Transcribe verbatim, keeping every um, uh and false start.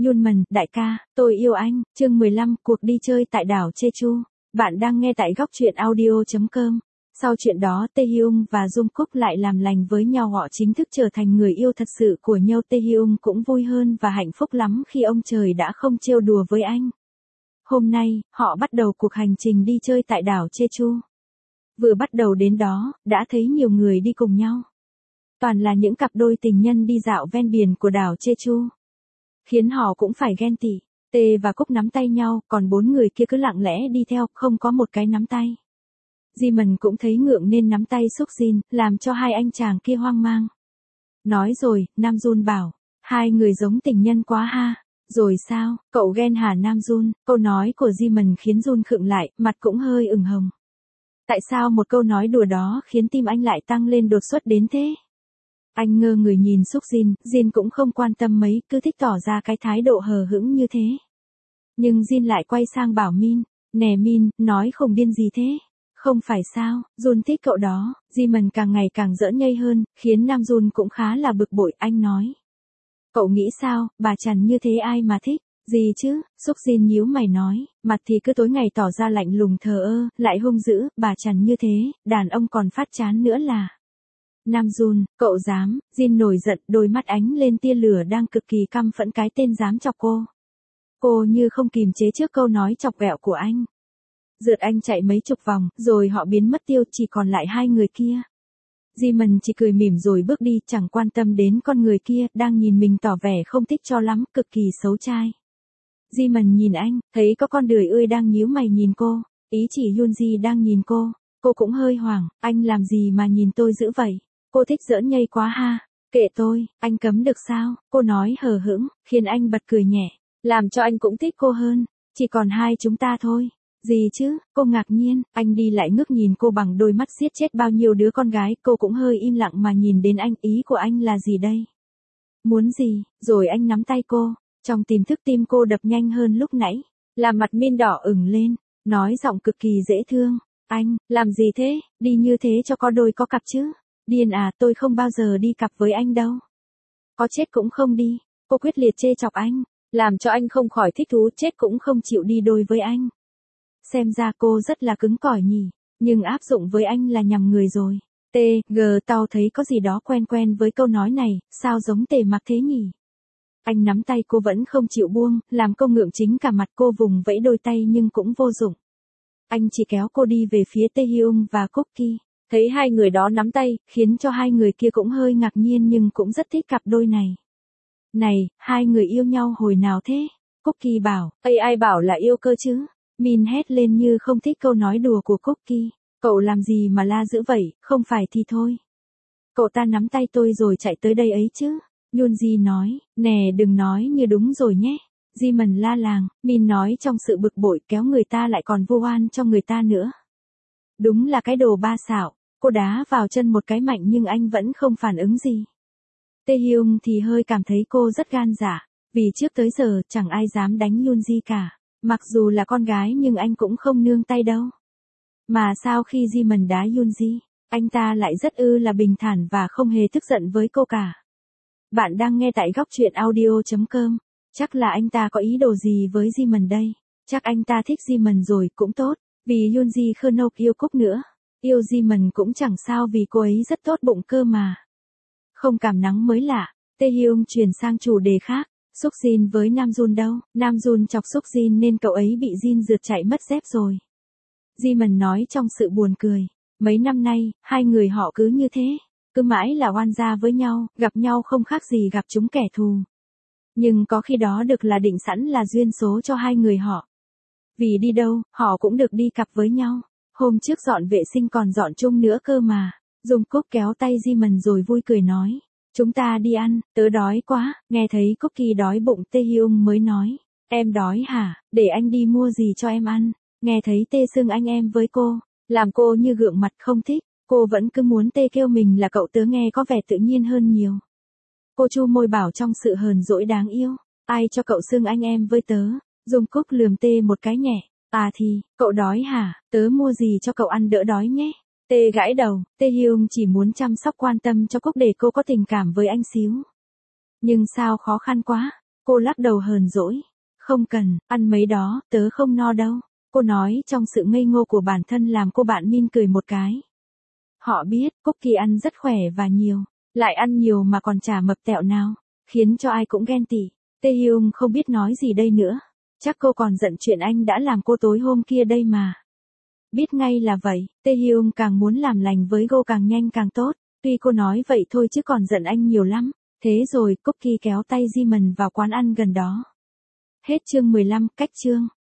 Yunman, đại ca, tôi yêu anh, chương mười lăm, cuộc đi chơi tại đảo Jeju. Bạn đang nghe tại góc truyện audio chấm com. Sau chuyện đó, Taehyung và Jungkook lại làm lành với nhau, họ chính thức trở thành người yêu thật sự của nhau. Taehyung cũng vui hơn và hạnh phúc lắm khi ông trời đã không trêu đùa với anh. Hôm nay, họ bắt đầu cuộc hành trình đi chơi tại đảo Jeju. Vừa bắt đầu đến đó, đã thấy nhiều người đi cùng nhau. Toàn là những cặp đôi tình nhân đi dạo ven biển của đảo Jeju. Khiến họ cũng phải ghen tị. Tê và Cúc nắm tay nhau, còn bốn người kia cứ lặng lẽ đi theo, không có một cái nắm tay. Jimin cũng thấy ngượng nên nắm tay Sukjin, làm cho hai anh chàng kia hoang mang. Nói rồi, Namjoon bảo, hai người giống tình nhân quá ha. Rồi sao, cậu ghen hả Namjoon? Câu nói của Jimin khiến Jun khựng lại, mặt cũng hơi ửng hồng. Tại sao một câu nói đùa đó khiến tim anh lại tăng lên đột xuất đến thế? Anh ngơ người nhìn Sukjin, Jin cũng không quan tâm mấy, cứ thích tỏ ra cái thái độ hờ hững như thế. Nhưng Jin lại quay sang bảo Min, nè Min, nói khùng điên gì thế? Không phải sao, Jun thích cậu đó. Jimin càng ngày càng giỡn nhây hơn, khiến Namjoon cũng khá là bực bội. Anh nói, cậu nghĩ sao, bà chằn như thế ai mà thích? Gì chứ? Sukjin nhíu mày nói, mặt thì cứ tối ngày tỏ ra lạnh lùng thờ ơ, lại hung dữ, bà chằn như thế, đàn ông còn phát chán nữa là. Namjoon, cậu dám? Jin nổi giận, đôi mắt ánh lên tia lửa, đang cực kỳ căm phẫn cái tên dám chọc cô. Cô như không kìm chế trước câu nói chọc ghẹo của anh. Rượt anh chạy mấy chục vòng, rồi họ biến mất tiêu, chỉ còn lại hai người kia. Jimin chỉ cười mỉm rồi bước đi, chẳng quan tâm đến con người kia, đang nhìn mình tỏ vẻ không thích cho lắm, cực kỳ xấu trai. Jimin nhìn anh, thấy có con đười ươi đang nhíu mày nhìn cô, ý chỉ Yoonji đang nhìn cô. Cô cũng hơi hoảng, anh làm gì mà nhìn tôi dữ vậy? Cô thích giỡn nhây quá ha. Kệ tôi, anh cấm được sao? Cô nói hờ hững, khiến anh bật cười nhẹ, làm cho anh cũng thích cô hơn. Chỉ còn hai chúng ta thôi. Gì chứ? Cô ngạc nhiên, anh đi lại ngước nhìn cô bằng đôi mắt giết chết bao nhiêu đứa con gái. Cô cũng hơi im lặng mà nhìn đến anh, ý của anh là gì đây? Muốn gì? Rồi anh nắm tay cô, trong tiềm thức tim cô đập nhanh hơn lúc nãy, làm mặt Min đỏ ửng lên, nói giọng cực kỳ dễ thương. Anh, làm gì thế? Đi như thế cho có đôi có cặp chứ? Điên à, tôi không bao giờ đi cặp với anh đâu. Có chết cũng không đi. Cô quyết liệt chê chọc anh, làm cho anh không khỏi thích thú, chết cũng không chịu đi đôi với anh. Xem ra cô rất là cứng cỏi nhỉ, nhưng áp dụng với anh là nhầm người rồi. T, G, tao thấy có gì đó quen quen với câu nói này, sao giống Tề Mặc thế nhỉ? Anh nắm tay cô vẫn không chịu buông, làm cô ngượng chính cả mặt. Cô vùng vẫy đôi tay nhưng cũng vô dụng. Anh chỉ kéo cô đi về phía Taehyung và Cookie. Thấy hai người đó nắm tay, khiến cho hai người kia cũng hơi ngạc nhiên nhưng cũng rất thích cặp đôi này. Này, hai người yêu nhau hồi nào thế? Cookie bảo, Ây ai bảo là yêu cơ chứ? Min hét lên như không thích câu nói đùa của Cookie. Cậu làm gì mà la dữ vậy, không phải thì thôi. Cậu ta nắm tay tôi rồi chạy tới đây ấy chứ? Yoonji nói, nè đừng nói như đúng rồi nhé. Jimin la làng, Min nói trong sự bực bội, kéo người ta lại còn vu oan cho người ta nữa. Đúng là cái đồ ba xạo. Cô đá vào chân một cái mạnh nhưng anh vẫn không phản ứng gì. Taehyung thì hơi cảm thấy cô rất gan dạ, vì trước tới giờ chẳng ai dám đánh Yoonji cả. Mặc dù là con gái nhưng anh cũng không nương tay đâu. Mà sao khi Jimin đá Yoonji, anh ta lại rất ư là bình thản và không hề tức giận với cô cả. Bạn đang nghe tại góc truyện audio chấm com. Chắc là anh ta có ý đồ gì với Jimin đây. Chắc anh ta thích Jimin rồi, cũng tốt. Vì Yoonji không yêu Cúc nữa. Yêu Jimin cũng chẳng sao vì cô ấy rất tốt bụng cơ mà. Không cảm nắng mới lạ. Taehyung chuyển sang chủ đề khác. Sukjin với Namjoon đâu? Namjoon chọc Sukjin nên cậu ấy bị Jin rượt chạy mất dép rồi. Jimin nói trong sự buồn cười. Mấy năm nay, hai người họ cứ như thế. Cứ mãi là oan gia với nhau, gặp nhau không khác gì gặp chúng kẻ thù. Nhưng có khi đó được là định sẵn là duyên số cho hai người họ. Vì đi đâu, họ cũng được đi cặp với nhau. Hôm trước dọn vệ sinh còn dọn chung nữa cơ mà. Jungkook kéo tay Jimin rồi vui cười nói. Chúng ta đi ăn, tớ đói quá. Nghe thấy Cookie đói bụng, Taehyung mới nói. Em đói hả? Để anh đi mua gì cho em ăn. Nghe thấy Tê xưng anh em với cô, làm cô như gượng mặt không thích. Cô vẫn cứ muốn Tê kêu mình là cậu tớ, nghe có vẻ tự nhiên hơn nhiều. Cô chu môi bảo trong sự hờn dỗi đáng yêu. Ai cho cậu xưng anh em với tớ? Jungkook lườm Tê một cái nhẹ. À thì, cậu đói hả? Tớ mua gì cho cậu ăn đỡ đói nhé. Tê gãi đầu, Taehyung chỉ muốn chăm sóc quan tâm cho Cúc để cô có tình cảm với anh xíu. Nhưng sao khó khăn quá. Cô lắc đầu hờn dỗi. Không cần, ăn mấy đó, tớ không no đâu. Cô nói trong sự ngây ngô của bản thân làm cô bạn Min cười một cái. Họ biết, Cookie ăn rất khỏe và nhiều. Lại ăn nhiều mà còn chả mập tẹo nào. Khiến cho ai cũng ghen tị. Taehyung không biết nói gì đây nữa. Chắc cô còn giận chuyện anh đã làm cô tối hôm kia đây mà. Biết ngay là vậy, Taehyung càng muốn làm lành với Go càng nhanh càng tốt. Tuy cô nói vậy thôi chứ còn giận anh nhiều lắm. Thế rồi Cookie kéo tay Jimin vào quán ăn gần đó. Hết chương mười lăm, cách chương.